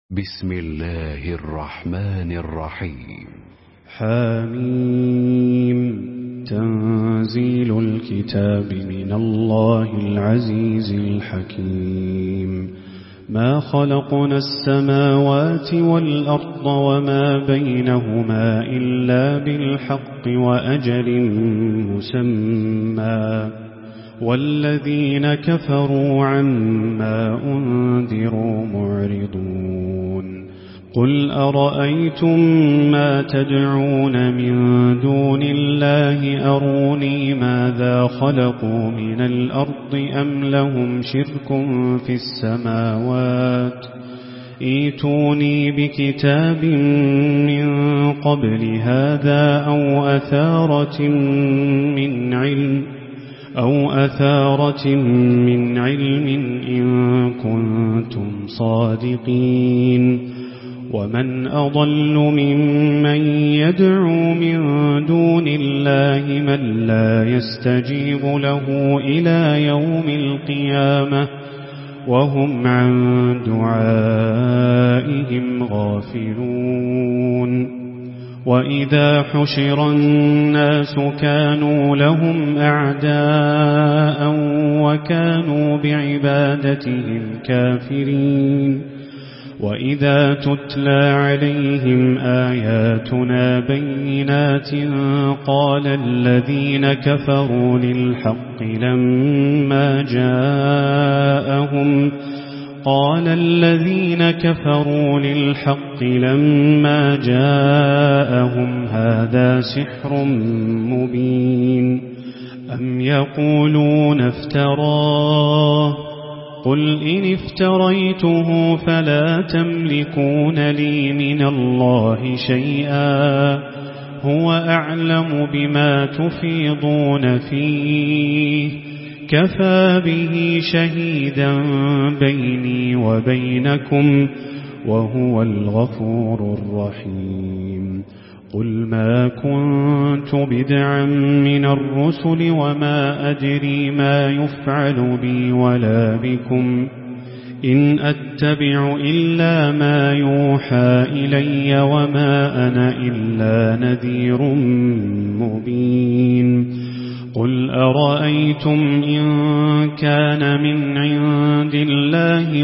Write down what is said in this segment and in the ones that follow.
بسم الله الرحمن الرحيم. حميم. تنزيل الكتاب من الله العزيز الحكيم. ما خلقنا السماوات والأرض وما بينهما إلا بالحق وأجل مسمى، والذين كفروا عما أنذروا معرضون. قل أرأيتم ما تدعون من دون الله أروني ماذا خلقوا من الأرض أم لهم شرك في السماوات، ائتوني بكتاب من قبل هذا أو أثارة من علم إن كنتم صادقين. ومن أضل ممن يدعو من دون الله من لا يستجيب له إلى يوم القيامة وهم عن دعائهم غافلون. وإذا حشر الناس كانوا لهم أعداء وكانوا بعبادتهم كافرين. وإذا تتلى عليهم آياتنا بينات قال الذين كفروا للحق لما جاءهم هذا سحر مبين. أم يقولون افتراه، قل إن افتريته فلا تملكون لي من الله شيئا، هو أعلم بما تفيضون فيه، كفى به شهيدا بيني وبينكم وهو الغفور الرحيم. قل ما كنت بدعا من الرسل وما أدري ما يفعل بي ولا بكم، إن أتبع إلا ما يوحى إلي وما أنا إلا نذير مبين. قل أرأيتم إن كان من عند الله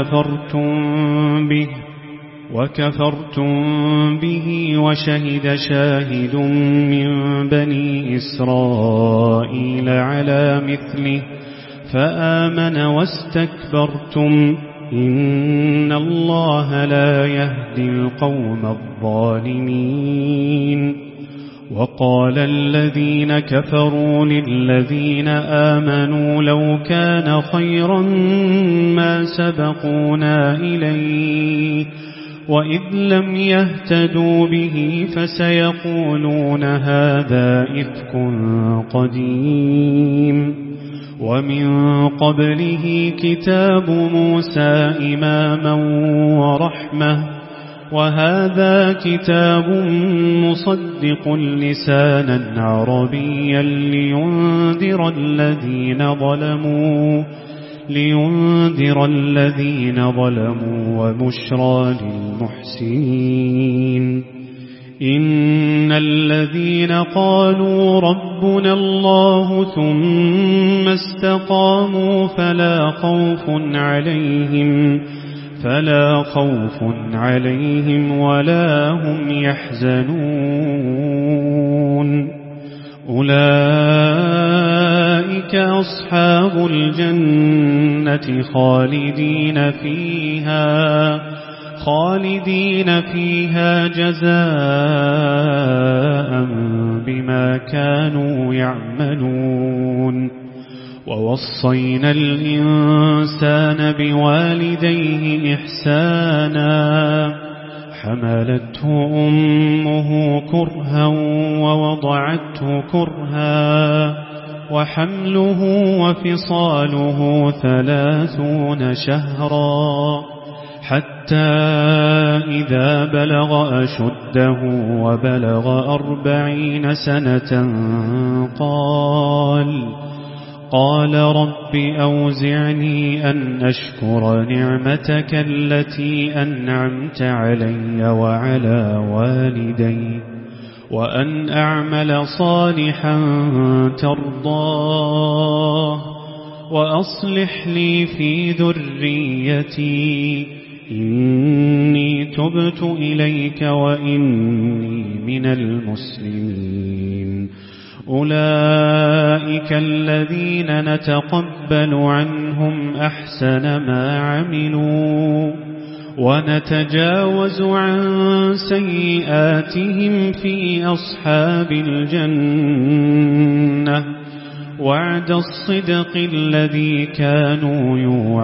وكفرتم به وشهد شاهد من بني إسرائيل على مثله فآمن واستكبرتم، إن الله لا يهدي القوم الظالمين. وقال الذين كفروا للذين آمنوا لو كان خيرا ما سبقونا إليه، وإذ لم يهتدوا به فسيقولون هذا إفك قديم. ومن قبله كتاب موسى إماما ورحمة، وهذا كتاب مصدق لسانا عربيا لينذر الذين ظلموا وبشرى للمحسنين. إن الذين قالوا ربنا الله ثم استقاموا فلا خوف عليهم ولا هم يحزنون. أولئك أصحاب الجنة خالدين فيها جزاء بما كانوا يعملون. ووصينا الإنسان بوالديه إحسانا، حملته أمه كرها ووضعته كرها، وحمله وفصاله 30 شهرا، حتى إذا بلغ أشده وبلغ 40 سنة قال رب أوزعني أن أشكر نعمتك التي أنعمت علي وعلى والدي وأن أعمل صالحا ترضاه وأصلح لي في ذريتي إني تبت إليك وإني من المسلمين. أولئك الذين نتقبل عنهم أحسن ما عملوا ونتجاوز عن سيئاتهم في أصحاب الجنة وعد الصدق الذي كانوا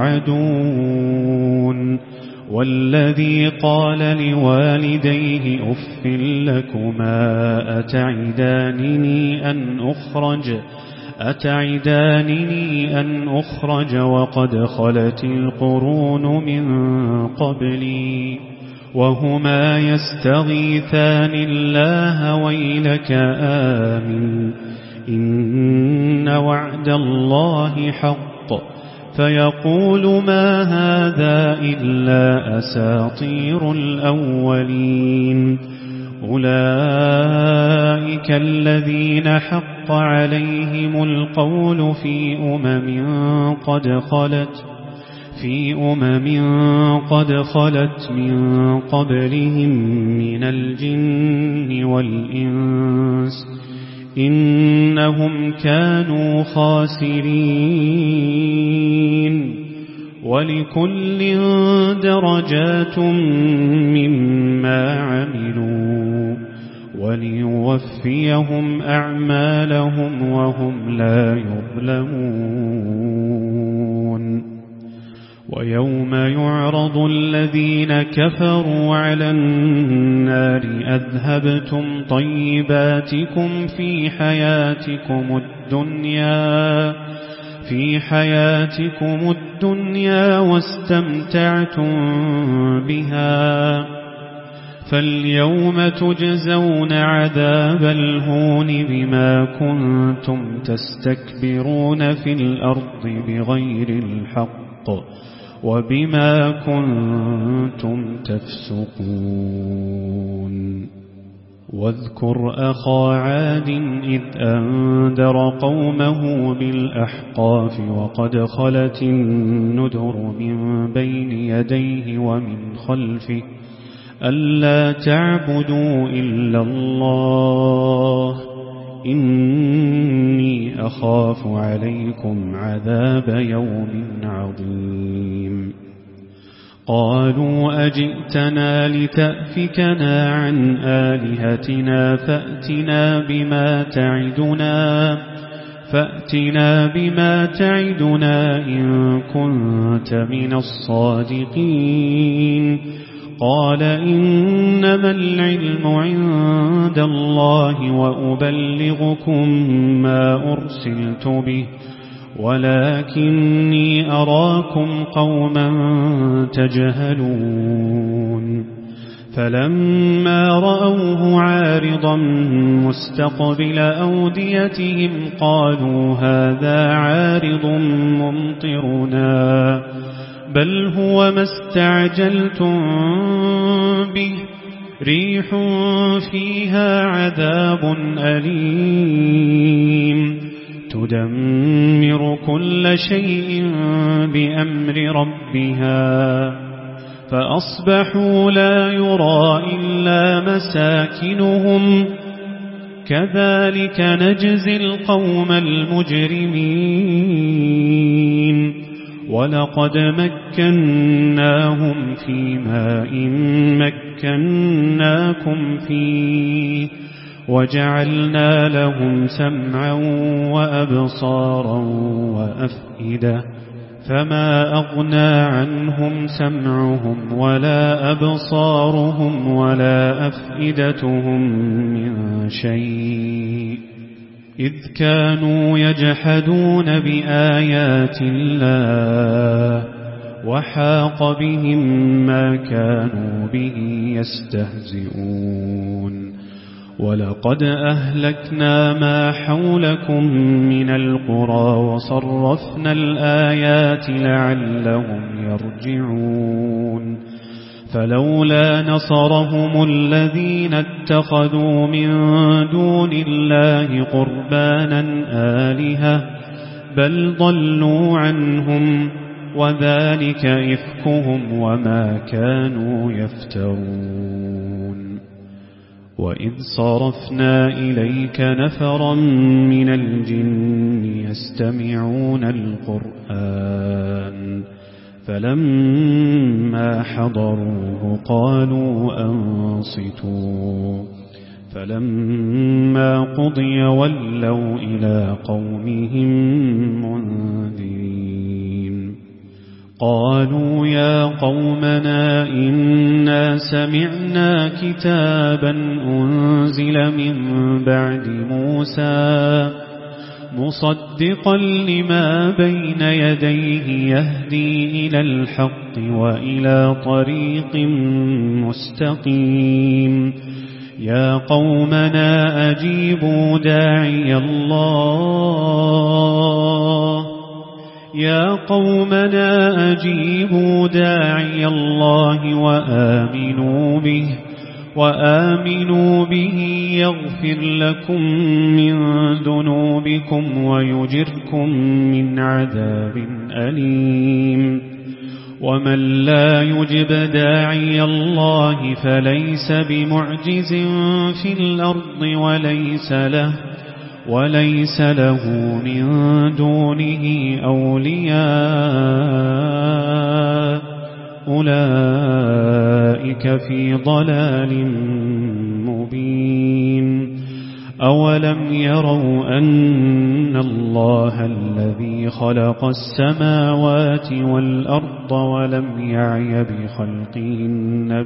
يوعدون. والذي قال لوالديه أف لكما أتعدانني أن أخرج وقد خلت القرون من قبلي وهما يستغيثان الله ويلك آمن إن وعد الله حق فيقول ما هذا إلا أساطير الأولين. أولئك الذين حق عليهم القول في أمم قد خلت من قبلهم من الجن والإنس إنهم كانوا خاسرين. ولكل درجات مما عملوا وليوفيهم أعمالهم وهم لا يظلمون. ويوم يعرض الذين كفروا على النار أذهبتم طيباتكم في حياتكم الدنيا واستمتعتم بها فاليوم تجزون عذاب الهون بما كنتم تستكبرون في الأرض بغير الحق وبما كنتم تفسقون. واذكر أخا عاد إذ أنذر قومه بالأحقاف وقد خلت النذر من بين يديه ومن خلفه ألا تعبدوا إلا الله إني أخاف عليكم عذاب يوم عظيم. قالوا أجئتنا لتأفكنا عن آلهتنا فأتنا بما تعدنا إن كنت من الصادقين. قال إنما العلم عند الله وأبلغكم ما أرسلت به ولكني أراكم قوما تجهلون. فلما رأوه عارضا مستقبل أوديتهم قالوا هذا عارض ممطرنا بل هو ما استعجلتم به ريح فيها عذاب أليم تدمر كل شيء بأمر ربها فأصبحوا لا يرى إلا مساكنهم كذلك نجزي القوم المجرمين. ولقد مكناهم في ماء مكناكم فيه وجعلنا لهم سمعا وأبصارا وأفئدة فما أغنى عنهم سمعهم ولا أبصارهم ولا أفئدتهم من شيء إذ كانوا يجحدون بآيات الله وحاق بهم ما كانوا به يستهزئون. ولقد أهلكنا ما حولكم من القرى وصرفنا الآيات لعلهم يرجعون فلولا نصرهم الذين اتخذوا من دون الله قربانا آلهة بل ضلوا عنهم وذلك إفكهم وما كانوا يفترون وإذ صرفنا إليك نفرا من الجن يستمعون القرآن فلما حضروه قالوا أنصتوا فلما قضي ولوا إلى قومهم منذرين قالوا يا قومنا إنا سمعنا كتابا أنزل من بعد موسى مصدقا لما بين يديه يهدي إلى الحق وإلى طريق مستقيم يا قومنا أجيبوا داعي الله وآمنوا به يغفر لكم من ذنوبكم ويجركم من عذاب أليم ومن لا يجب داعي الله فليس بمعجز في الأرض وليس له من دونه أولياء أولئك في ضلال مبين أولم يروا أن الله الذي خلق السماوات والأرض ولم يعي بخلقهن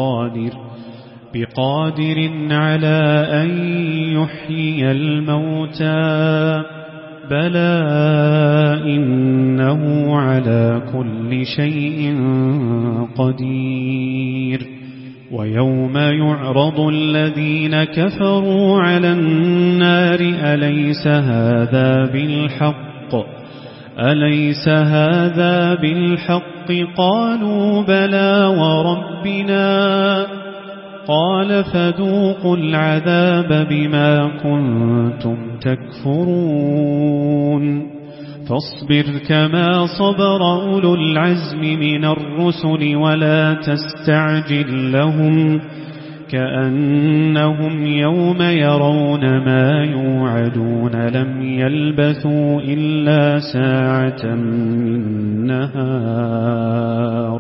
بقادر على أن يحيي الموتى بلى إنه على كل شيء قدير ويوم يعرض الذين كفروا على النار أليس هذا بالحق قالوا بلى وربنا قال فذوقوا العذاب بما كنتم تكفرون فاصبر كما صبر أولو العزم من الرسل ولا تستعجل لهم كأنهم يوم يرون ما يوعدون لم يلبثوا إلا ساعة من نهار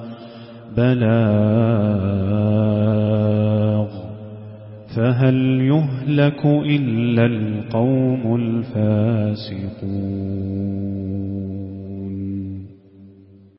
بلاغ فهل يهلك إلا القوم الفاسقون